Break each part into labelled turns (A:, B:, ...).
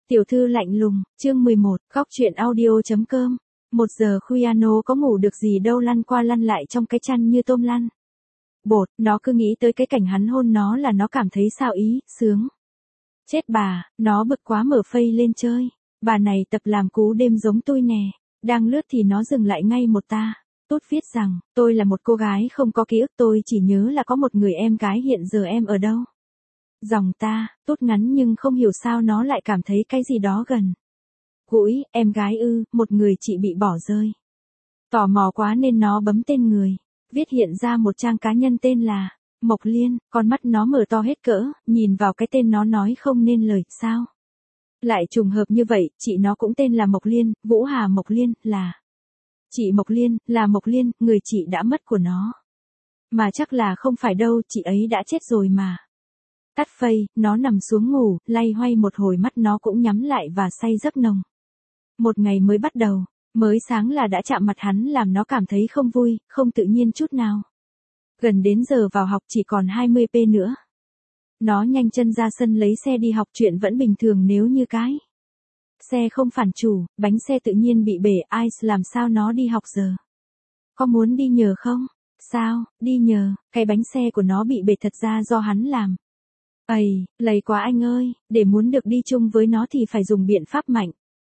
A: Tiểu thư lạnh lùng, chương 11, góc truyện audio.com. 1 giờ khuya có ngủ được gì đâu, lăn qua lăn lại trong cái chăn như tôm lăn. Bột, nó cứ nghĩ tới cái cảnh hắn hôn nó là nó cảm thấy sao ý, sướng. Chết bà, nó bực quá mở phây lên chơi. Bà này tập làm cú đêm giống tôi nè. Đang lướt thì nó dừng lại ngay một ta. Tút viết rằng, tôi là một cô gái không có ký ức, tôi chỉ nhớ là có một người em gái, hiện giờ em ở đâu. Dòng ta, Tút ngắn nhưng không hiểu sao nó lại cảm thấy cái gì đó gần gũi. Em gái ư, một người chị bị bỏ rơi. Tò mò quá nên nó bấm tên người. Viết hiện ra một trang cá nhân tên là Mộc Liên. Con mắt nó mở to hết cỡ, nhìn vào cái tên nó nói không nên lời. Sao lại trùng hợp như vậy, chị nó cũng tên là Mộc Liên, Vũ Hà Mộc Liên, là chị Mộc Liên, là Mộc Liên, người chị đã mất của nó. Mà chắc là không phải đâu, chị ấy đã chết rồi mà. Tắt phây, nó nằm xuống ngủ, lay hoay một hồi mắt nó cũng nhắm lại và say giấc nồng. Một ngày mới bắt đầu, mới sáng là đã chạm mặt hắn làm nó cảm thấy không vui, không tự nhiên chút nào. Gần đến giờ vào học chỉ còn 20p nữa. Nó nhanh chân ra sân lấy xe đi học, chuyện vẫn bình thường nếu như cái xe không phản chủ, bánh xe tự nhiên bị bể, ai làm sao nó đi học giờ. Có muốn đi nhờ không? Sao, đi nhờ, cái bánh xe của nó bị bể thật ra do hắn làm. Ây, lầy quá anh ơi, để muốn được đi chung với nó thì phải dùng biện pháp mạnh.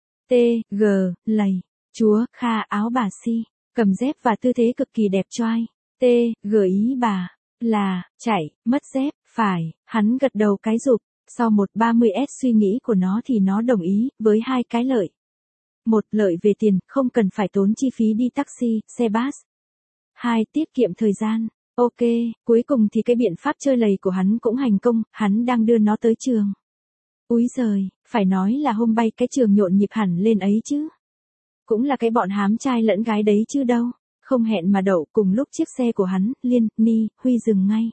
A: T.G. lầy. Chúa, Kha áo bà si, cầm dép và tư thế cực kỳ đẹp trai. T.G. ý bà, là, chạy, mất dép, phải, hắn gật đầu cái rụp. Sau 130s suy nghĩ của nó thì nó đồng ý, với hai cái lợi. Một, lợi về tiền, không cần phải tốn chi phí đi taxi, xe bus. 2, tiết kiệm thời gian. Ok, cuối cùng thì cái biện pháp chơi lầy của hắn cũng thành công, hắn đang đưa nó tới trường. Úi giời, phải nói là hôm bay cái trường nhộn nhịp hẳn lên ấy chứ. Cũng là cái bọn hám trai lẫn gái đấy chứ đâu. Không hẹn mà đậu, cùng lúc chiếc xe của hắn, Liên, Ni, Huy dừng ngay.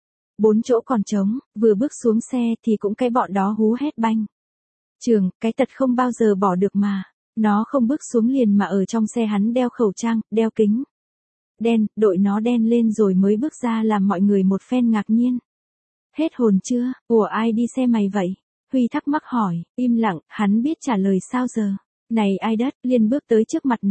A: 4 chỗ còn trống, vừa bước xuống xe thì cũng cái bọn đó hú hét banh. Trường, cái tật không bao giờ bỏ được mà. Nó không bước xuống liền mà ở trong xe hắn đeo khẩu trang, đeo kính đen, đội nó đen lên rồi mới bước ra làm mọi người một phen ngạc nhiên. Hết hồn chưa? Ủa ai đi xe mày vậy? Huy thắc mắc hỏi, im lặng, hắn biết trả lời sao giờ. Này ai đất, Liên bước tới trước mặt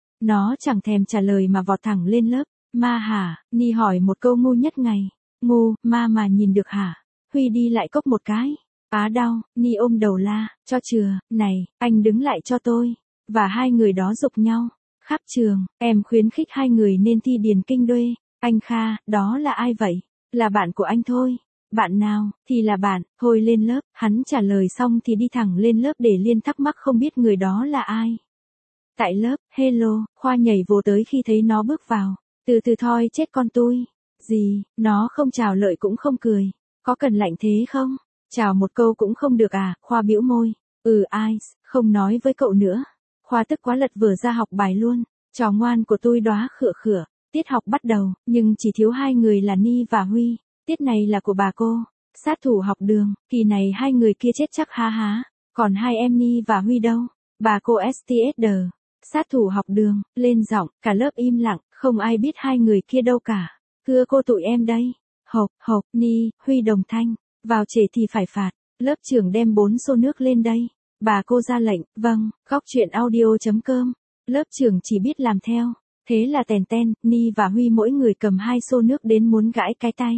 A: nó chẳng thèm trả lời mà vọt thẳng lên lớp. Ma hả? Ni hỏi một câu ngu nhất ngày. Ngu, ma mà nhìn được hả? Huy đi lại cốc một cái. Á đau, Ni ôm đầu la, cho chừa, này, anh đứng lại cho tôi. Và hai người đó giục nhau. Khắp trường, em khuyến khích hai người nên thi điền kinh đuê. Anh Kha, đó là ai vậy? Là bạn của anh thôi. Bạn nào? Thì là bạn, hồi lên lớp, hắn trả lời xong thì đi thẳng lên lớp để Liên thắc mắc không biết người đó là ai. Tại lớp, hello, Khoa nhảy vô tới khi thấy nó bước vào. Từ từ thôi chết con tôi. Gì, nó không chào lợi cũng không cười. Có cần lạnh thế không? Chào một câu cũng không được à? Khoa bĩu môi. Ai, không nói với cậu nữa. Khoa tức quá lật vở ra học bài luôn. Trò ngoan của tôi đóa khựa khựa. Tiết học bắt đầu, nhưng chỉ thiếu hai người là Ni và Huy. Tiết này là của bà cô. Sát thủ học đường, kỳ này hai người kia chết chắc há há. Còn hai em Ni và Huy đâu? Bà cô STSD. Sát thủ học đường, lên giọng, cả lớp im lặng, không ai biết hai người kia đâu cả. Thưa cô tụi em đây. Hộc, Ni, Huy đồng thanh. Vào trễ thì phải phạt. Lớp trưởng đem 4 xô nước lên đây. Bà cô ra lệnh, vâng, góc truyện audio.com. Lớp trưởng chỉ biết làm theo. Thế là tèn ten, Ni và Huy mỗi người cầm 2 xô nước đến muốn gãi cái tay.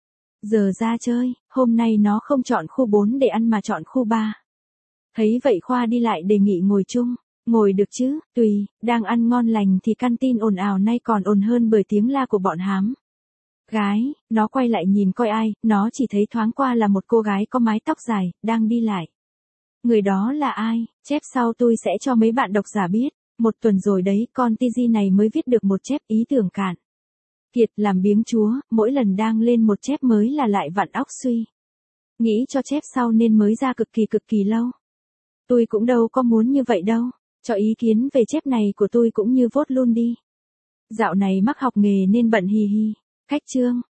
A: Giờ ra chơi, hôm nay nó không chọn khu 4 để ăn mà chọn khu 3. Thấy vậy Khoa đi lại đề nghị ngồi chung. Ngồi được chứ, tùy, đang ăn ngon lành thì canteen ồn ào nay còn ồn hơn bởi tiếng la của bọn hám gái. Nó quay lại nhìn coi ai, nó chỉ thấy thoáng qua là một cô gái có mái tóc dài, đang đi lại. Người đó là ai? Chép sau tôi sẽ cho mấy bạn độc giả biết. 1 tuần rồi đấy, con TG này mới viết được một chép ý tưởng cạn. Kiệt làm biếng chúa, mỗi lần đang lên một chép mới là lại vặn óc suy nghĩ cho chép sau nên mới ra cực kỳ lâu. Tôi cũng đâu có muốn như vậy đâu. Cho ý kiến về chép này của tôi cũng như vote luôn đi. Dạo này mắc học nghề nên bận hì hì. Cách chương.